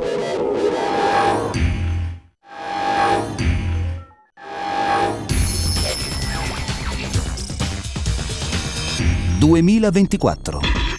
duemilaventiquattro.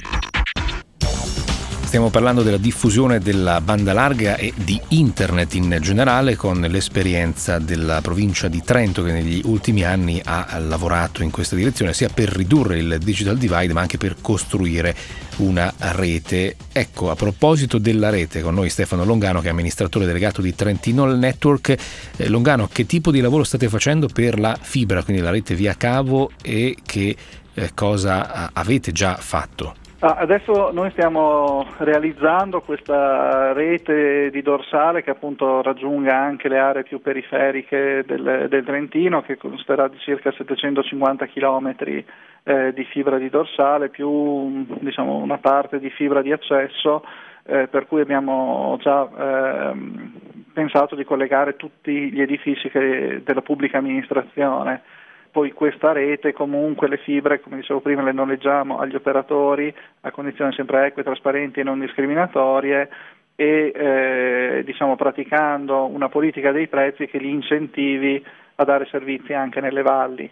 Stiamo parlando della diffusione della banda larga e di internet in generale, con l'esperienza della provincia di Trento, che negli ultimi anni ha lavorato in questa direzione, sia per ridurre il digital divide ma anche per costruire una rete. Ecco, a proposito della rete, con noi Stefano Longano, che è amministratore delegato di Trentino Network. Eh, Longano, che tipo di lavoro state facendo per la fibra, quindi la rete via cavo, e che eh, cosa avete già fatto? Ah, adesso noi stiamo realizzando questa rete di dorsale che appunto raggiunga anche le aree più periferiche del, del Trentino, che consisterà di circa settecentocinquanta chilometri eh, di fibra di dorsale più diciamo una parte di fibra di accesso, eh, per cui abbiamo già eh, pensato di collegare tutti gli edifici che, della pubblica amministrazione. Poi questa rete, comunque le fibre, come dicevo prima, le noleggiamo agli operatori a condizioni sempre eque, trasparenti e non discriminatorie, e eh, diciamo praticando una politica dei prezzi che li incentivi a dare servizi anche nelle valli.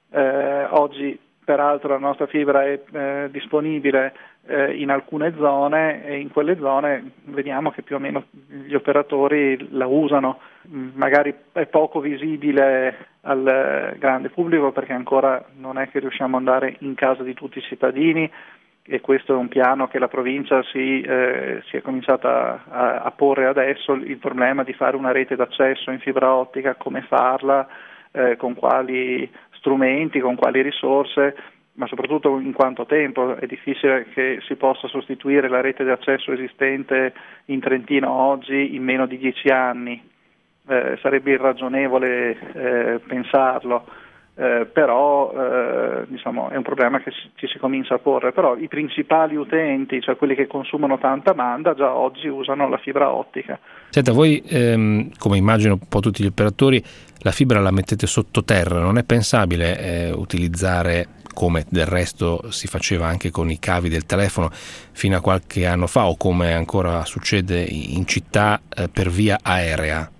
Eh, oggi peraltro la nostra fibra è eh, disponibile eh, in alcune zone, e in quelle zone vediamo che più o meno gli operatori la usano. Magari è poco visibile al grande pubblico perché ancora non è che riusciamo ad andare in casa di tutti i cittadini, e questo è un piano che la provincia si, eh, si è cominciata a, a porre adesso, il problema di fare una rete d'accesso in fibra ottica, come farla, eh, con quali strumenti, con quali risorse, ma soprattutto in quanto tempo. È difficile che si possa sostituire la rete di accesso esistente in Trentino oggi in meno di dieci anni. Eh, sarebbe irragionevole eh, pensarlo, eh, però eh, diciamo, è un problema che ci si comincia a porre. Però i principali utenti, cioè quelli che consumano tanta banda, già oggi usano la fibra ottica. Senta, voi ehm, come immagino un po' tutti gli operatori, la fibra la mettete sottoterra, non è pensabile eh, utilizzare, come del resto si faceva anche con i cavi del telefono fino a qualche anno fa, o come ancora succede in città, eh, per via aerea?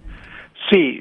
Sì,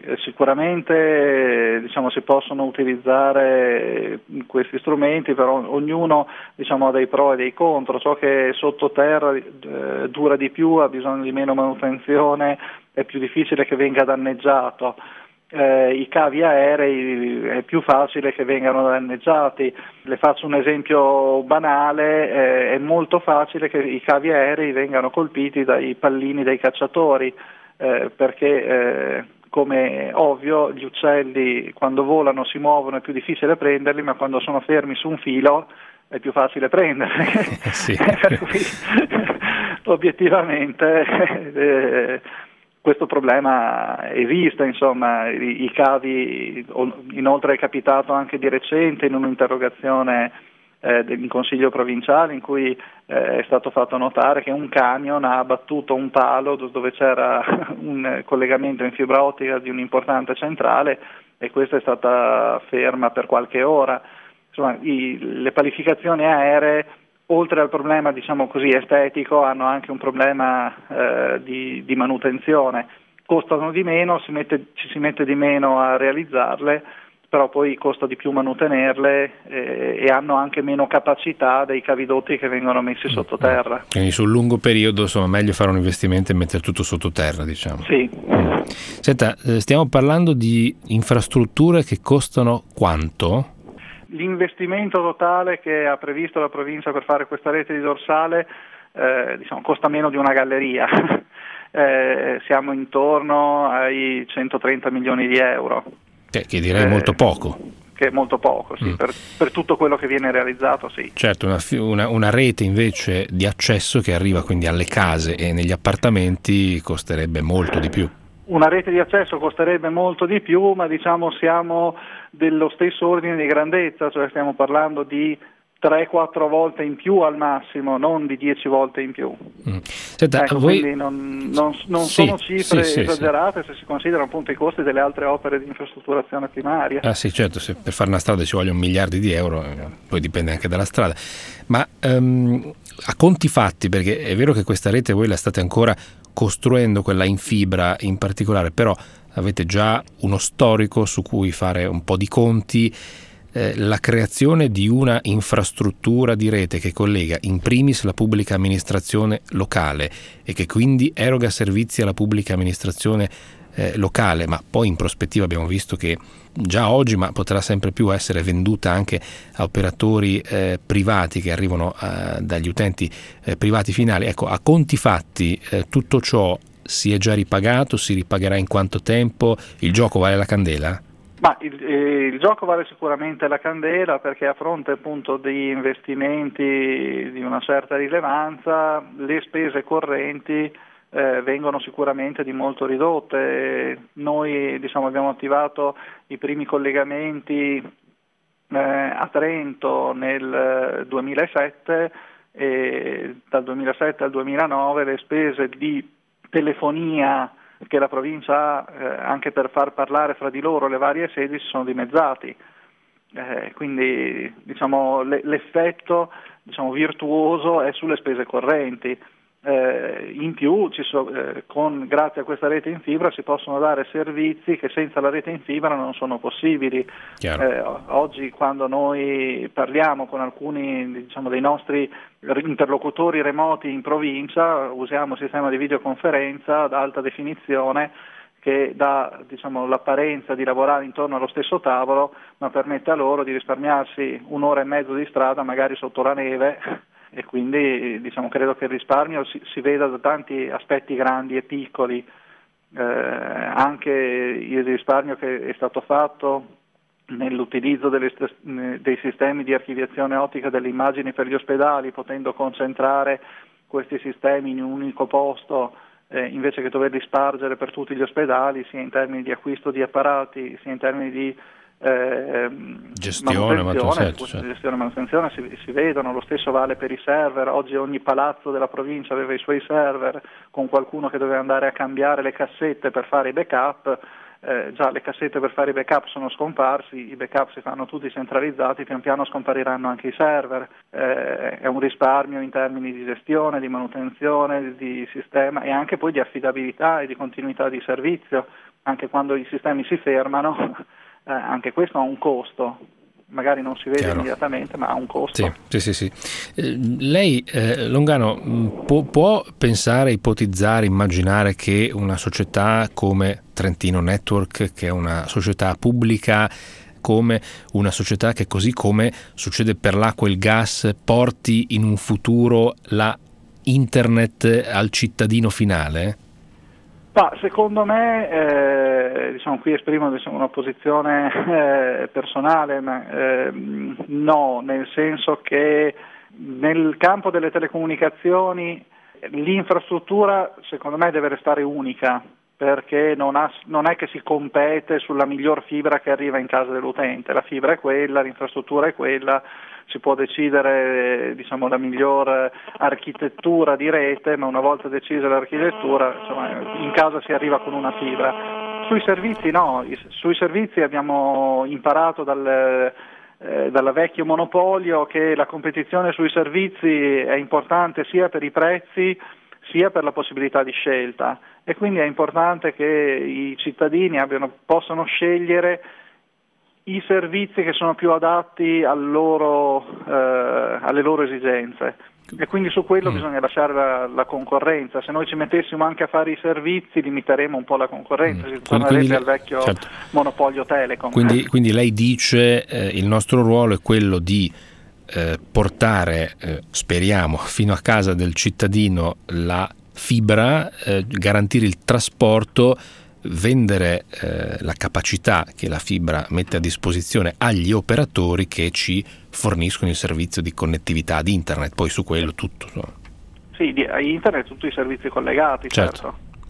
sicuramente diciamo, si possono utilizzare questi strumenti, però ognuno diciamo, ha dei pro e dei contro. Ciò che è sottoterra eh, dura di più, ha bisogno di meno manutenzione, è più difficile che venga danneggiato. Eh, I cavi aerei è più facile che vengano danneggiati. Le faccio un esempio banale: eh, è molto facile che i cavi aerei vengano colpiti dai pallini dei cacciatori, eh, perché eh, come ovvio gli uccelli quando volano si muovono, è più difficile prenderli, ma quando sono fermi su un filo è più facile prenderli. Sì. Per cui obiettivamente eh, questo problema esiste, insomma. I, i cavi, inoltre è capitato anche di recente in un'interrogazione eh, in consiglio provinciale in cui eh, è stato fatto notare che un camion ha abbattuto un palo dove c'era un collegamento in fibra ottica di un'importante centrale, e questa è stata ferma per qualche ora. Insomma, i, le palificazioni aeree, oltre al problema diciamo così estetico, hanno anche un problema eh, di, di manutenzione. Costano di meno, si mette, ci si mette di meno a realizzarle, però poi costa di più manutenerle eh, e hanno anche meno capacità dei cavidotti che vengono messi sottoterra. Quindi sul lungo periodo insomma meglio fare un investimento e mettere tutto sottoterra, diciamo. Sì. Senta, stiamo parlando di infrastrutture che costano quanto? L'investimento totale che ha previsto la provincia per fare questa rete di dorsale eh, diciamo, costa meno di una galleria. eh, siamo intorno ai centotrenta milioni di euro. Che, che direi eh, molto poco. Che è molto poco, sì, mm. per, per tutto quello che viene realizzato, sì. Certo, una, una, una rete invece di accesso che arriva quindi alle case e negli appartamenti costerebbe molto di più. Una rete di accesso costerebbe molto di più, ma diciamo siamo dello stesso ordine di grandezza, cioè stiamo parlando di tre quattro volte in più al massimo, non di dieci volte in più. Mm. Senta, ecco, voi... quindi non, non, non sì, sono cifre sì, esagerate sì, se si considerano appunto i costi delle altre opere di infrastrutturazione primaria. Ah sì, certo, se per fare una strada ci vogliono miliardi di euro, eh, poi dipende anche dalla strada. Ma um, a conti fatti, perché è vero che questa rete voi la state ancora costruendo, quella in fibra in particolare, però avete già uno storico su cui fare un po' di conti. Eh, la creazione di una infrastruttura di rete che collega in primis la pubblica amministrazione locale e che quindi eroga servizi alla pubblica amministrazione eh, locale, ma poi in prospettiva abbiamo visto che già oggi, ma potrà sempre più essere venduta anche a operatori eh, privati che arrivano eh, dagli utenti eh, privati finali. Ecco, a conti fatti eh, tutto ciò si è già ripagato, si ripagherà in quanto tempo? Il gioco vale la candela? Ma il, eh, il gioco vale sicuramente la candela, perché a fronte appunto di investimenti di una certa rilevanza le spese correnti eh, vengono sicuramente di molto ridotte. Noi diciamo abbiamo attivato i primi collegamenti eh, a Trento nel duemilasette e dal duemilasette al duemilanove le spese di telefonia che la provincia ha eh, anche per far parlare fra di loro le varie sedi si sono dimezzati, eh, quindi diciamo le, l'effetto diciamo virtuoso è sulle spese correnti. Eh, in più ci so, eh, con, grazie a questa rete in fibra si possono dare servizi che senza la rete in fibra non sono possibili. Eh, oggi quando noi parliamo con alcuni diciamo, dei nostri interlocutori remoti in provincia usiamo un sistema di videoconferenza ad alta definizione che dà diciamo, l'apparenza di lavorare intorno allo stesso tavolo, ma permette a loro di risparmiarsi un'ora e mezzo di strada magari sotto la neve. E quindi diciamo, credo che il risparmio si, si veda da tanti aspetti grandi e piccoli, eh, anche il risparmio che è stato fatto nell'utilizzo delle, dei sistemi di archiviazione ottica delle immagini per gli ospedali, potendo concentrare questi sistemi in un unico posto eh, invece che doverli spargere per tutti gli ospedali, sia in termini di acquisto di apparati, sia in termini di Eh, gestione, manutenzione, certo, certo. gestione e manutenzione si, si vedono. Lo stesso vale per i server. Oggi ogni palazzo della provincia aveva i suoi server con qualcuno che doveva andare a cambiare le cassette per fare i backup. Eh, già le cassette per fare i backup sono scomparsi, i backup si fanno tutti centralizzati, pian piano scompariranno anche i server. Eh, è un risparmio in termini di gestione, di manutenzione, di sistema e anche poi di affidabilità e di continuità di servizio, anche quando i sistemi si fermano. Eh, anche questo ha un costo, magari non si vede Chiaro. Immediatamente, ma ha un costo. Sì, sì, sì. sì. Eh, lei, eh, Longano, può, può pensare, ipotizzare, immaginare che una società come Trentino Network, che è una società pubblica, come una società che così come succede per l'acqua e il gas, porti in un futuro la internet al cittadino finale? Ma secondo me, eh, diciamo qui esprimo diciamo, una posizione eh, personale, ma eh, no, nel senso che nel campo delle telecomunicazioni l'infrastruttura secondo me deve restare unica, perché non, ha, non è che si compete sulla miglior fibra che arriva in casa dell'utente, la fibra è quella, l'infrastruttura è quella. Si può decidere diciamo, la miglior architettura di rete, ma una volta decisa l'architettura, insomma, in casa si arriva con una fibra. Sui servizi no, sui servizi abbiamo imparato dal, eh, dal vecchio monopolio che la competizione sui servizi è importante sia per i prezzi sia per la possibilità di scelta e quindi è importante che i cittadini abbiano, possano scegliere i servizi che sono più adatti al loro, eh, alle loro esigenze e quindi su quello mm. bisogna lasciare la, la concorrenza. Se noi ci mettessimo anche a fare i servizi limiteremo un po' la concorrenza, mm. si tornerebbe al vecchio certo. monopolio Telecom. Quindi, quindi lei dice eh, il nostro ruolo è quello di eh, portare, eh, speriamo, fino a casa del cittadino la fibra, eh, garantire il trasporto, vendere eh, la capacità che la fibra mette a disposizione agli operatori che ci forniscono il servizio di connettività ad internet, poi su quello tutto. No? Sì, di internet tutti i servizi collegati, certo. certo.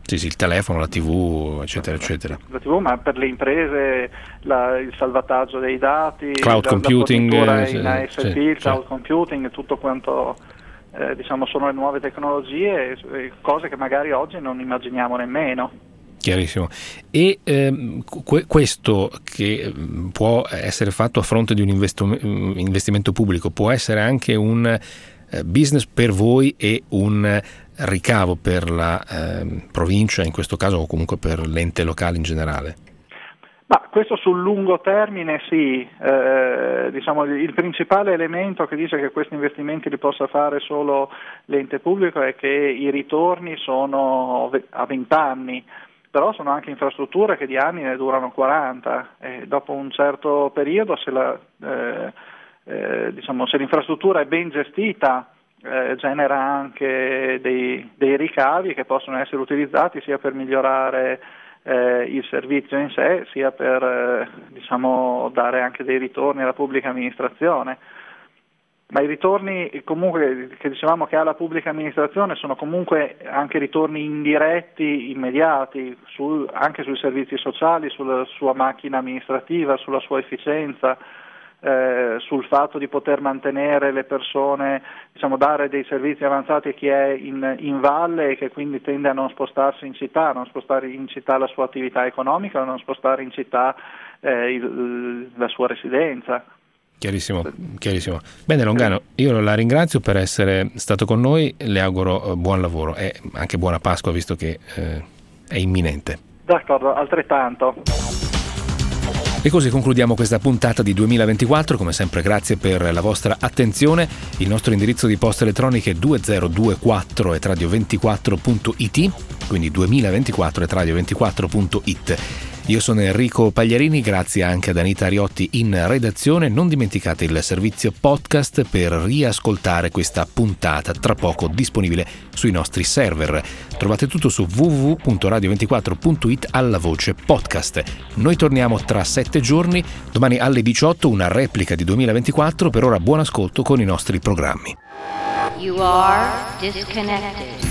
Sì, sì, il telefono, la tivù, eccetera, eccetera. La tivù, ma per le imprese la, il salvataggio dei dati, cloud la, computing, la eh, in A S P, sì, il cloud sì. computing, tutto quanto eh, diciamo sono le nuove tecnologie, eh, cose che magari oggi non immaginiamo nemmeno. Chiarissimo. E ehm, que- questo che può essere fatto a fronte di un investo- investimento pubblico può essere anche un eh, business per voi e un ricavo per la eh, provincia in questo caso, o comunque per l'ente locale in generale? Ma questo sul lungo termine sì, eh, diciamo il principale elemento che dice che questi investimenti li possa fare solo l'ente pubblico è che i ritorni sono a venti anni, però sono anche infrastrutture che di anni ne durano quaranta e dopo un certo periodo se, la, eh, eh, diciamo, se l'infrastruttura è ben gestita eh, genera anche dei, dei ricavi che possono essere utilizzati sia per migliorare eh, il servizio in sé sia per eh, diciamo, dare anche dei ritorni alla pubblica amministrazione. Ma i ritorni comunque che dicevamo che ha la pubblica amministrazione sono comunque anche ritorni indiretti, immediati, sul, anche sui servizi sociali, sulla sua macchina amministrativa, sulla sua efficienza, eh, sul fatto di poter mantenere le persone, diciamo dare dei servizi avanzati a chi è in, in valle e che quindi tende a non spostarsi in città, non spostare in città la sua attività economica, non spostare in città eh, il, la sua residenza. Chiarissimo, chiarissimo. Bene Longano, io la ringrazio per essere stato con noi, le auguro buon lavoro e anche buona Pasqua visto che eh, è imminente. D'accordo, altrettanto. E così concludiamo questa puntata di duemilaventiquattro, come sempre grazie per la vostra attenzione. Il nostro indirizzo di posta elettronica è duemilaventuquattro at radio ventiquattro punto it, quindi duemilaventiquattro at radio ventiquattro punto it. Io sono Enrico Pagliarini, grazie anche ad Anita Ariotti in redazione. Non dimenticate il servizio podcast per riascoltare questa puntata, tra poco disponibile sui nostri server. Trovate tutto su w w w punto radio ventiquattro punto it alla voce podcast. Noi torniamo tra sette giorni, domani alle diciotto una replica di duemilaventiquattro. Per ora buon ascolto con i nostri programmi. You are disconnected.